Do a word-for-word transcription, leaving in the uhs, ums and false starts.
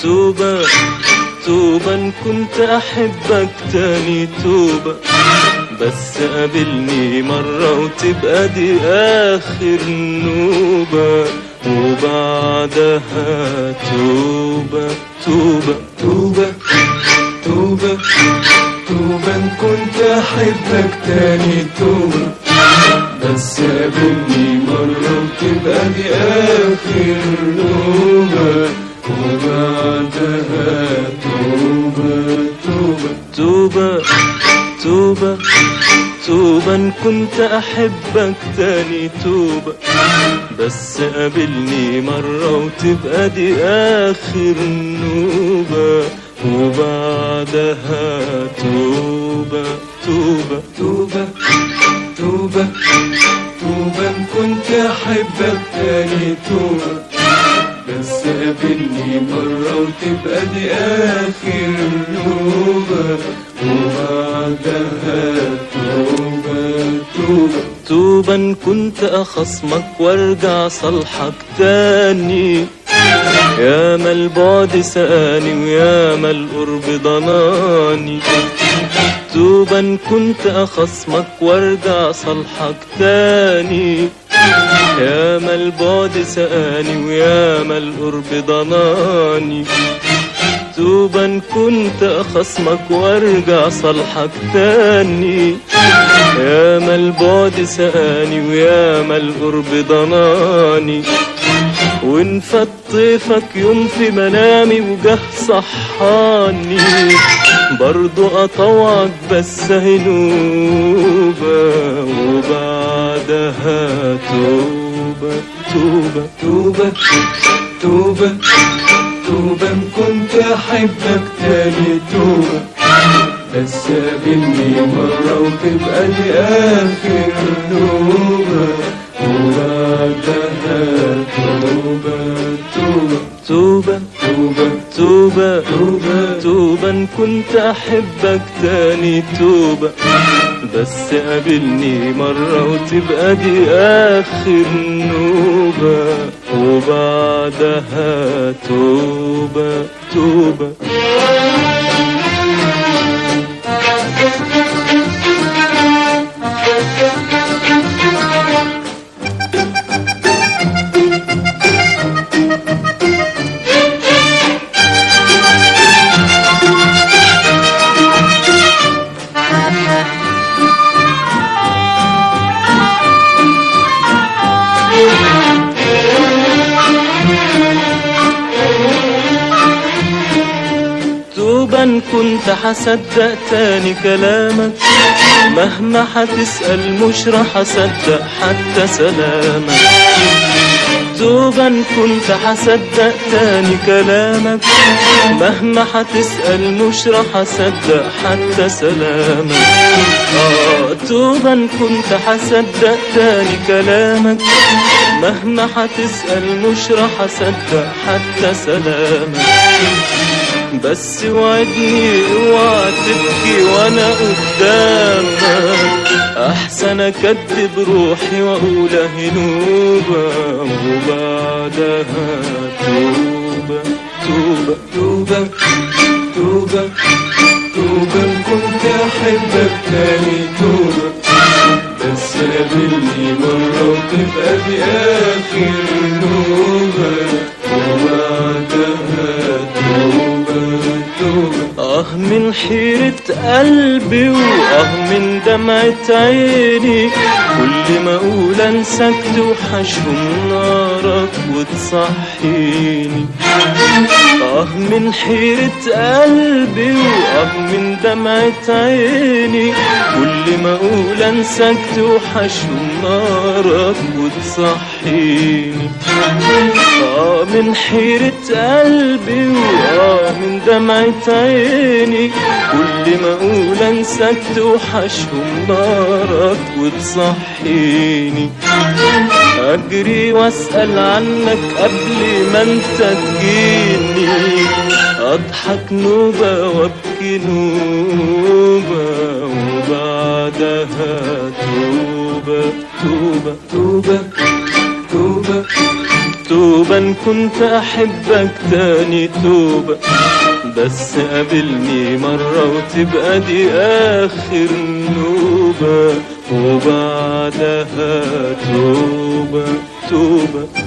توبة توبة إن كنت أحبك تاني توبة، بس قابلني مرة وتبقى دي آخر نوبة، وبعدها توبة توبة توبة توبة توبة إن كنت أحبك تاني توبة، بس قابلني مرة وتبقى دي آخر نوبة، وبعدها توبة توبة توبة توبة توبة إن كنت أحبك تاني توبة، بس قابلني مرة وتبقى دي آخر نوبة، وبعدها توبة توبة توبة توبة توبة إن كنت أحبك تاني توبة، بس قابلني مرة وتبقى دي آخر نوبة، وبعدها توبة توبة توبة إن كنت أخصمك وارجع صالحك تاني، ياما البعد سقاني وياما القرب ضناني. توبة إن كنت أخصمك وارجع صالحك تاني، ياما البعد سقاني وياما القرب ضناني. توبة إن كنت أخصمك وارجع صالحك تاني، ياما البعد سقاني وياما القرب ضناني. وإن فات طيفك يوم في منامي وجه صحاني، برضو أطوعك بس هنوبة، وبعدها توبة توبة توبة توبة توبة إن كنت أحبك تاني توبة، بس قابلني مرة وتبقى دي آخر نوبة، وبعدها توبة توبة توبة توبة توبة توبة توبة إن كنت أحبك تاني توبة، بس قابلني مرة وتبقى دي آخر نوبة، وبعدها توبة توبة توبة إن كنت حصدق تاني كلامك، مهما حتسأل مش رح أصدق حتى سلامك. توبة إن كنت حصدق تاني كلامك، مهما حتسأل مش رح أصدق حتى سلامك. آه توبة إن كنت حصدق تاني كلامك، مهما حتسأل مش رح أصدق حتى سلامك. بس وعدني اوعى تبكي وانا قدامك، احسن اكدب روحي واقول هنوبة، وبعدها توبة توبة توبة توبة توبة إن كنت أحبك تاني توبة، بس قابلني مرة وتبقى دي آخر نوبة، وبعدها توبة توبة آه من حيرة قلبي وآه من دمعة عيني، كل ما أقول أنساك توحشهم نارك وتصحيني. آه من حيرة قلبي وآه من دمعة عيني، كل ما أقول أنساك توحشهم نارك وتصحيني. آه من حيرة قلبي وآه من دمعة عيني، كل ما أقول أنساك توحشهم نارك وتصحيني. أجري وأسأل عنك قبل ما أنت تجيني، أضحك نوبة وأبكي نوبة، وبعدها توبة توبة توبة توبة توبة إن كنت أحبك تاني توبة، بس قابلني مرة وتبقى دي آخر نوبة، وبعدها توبة توبة.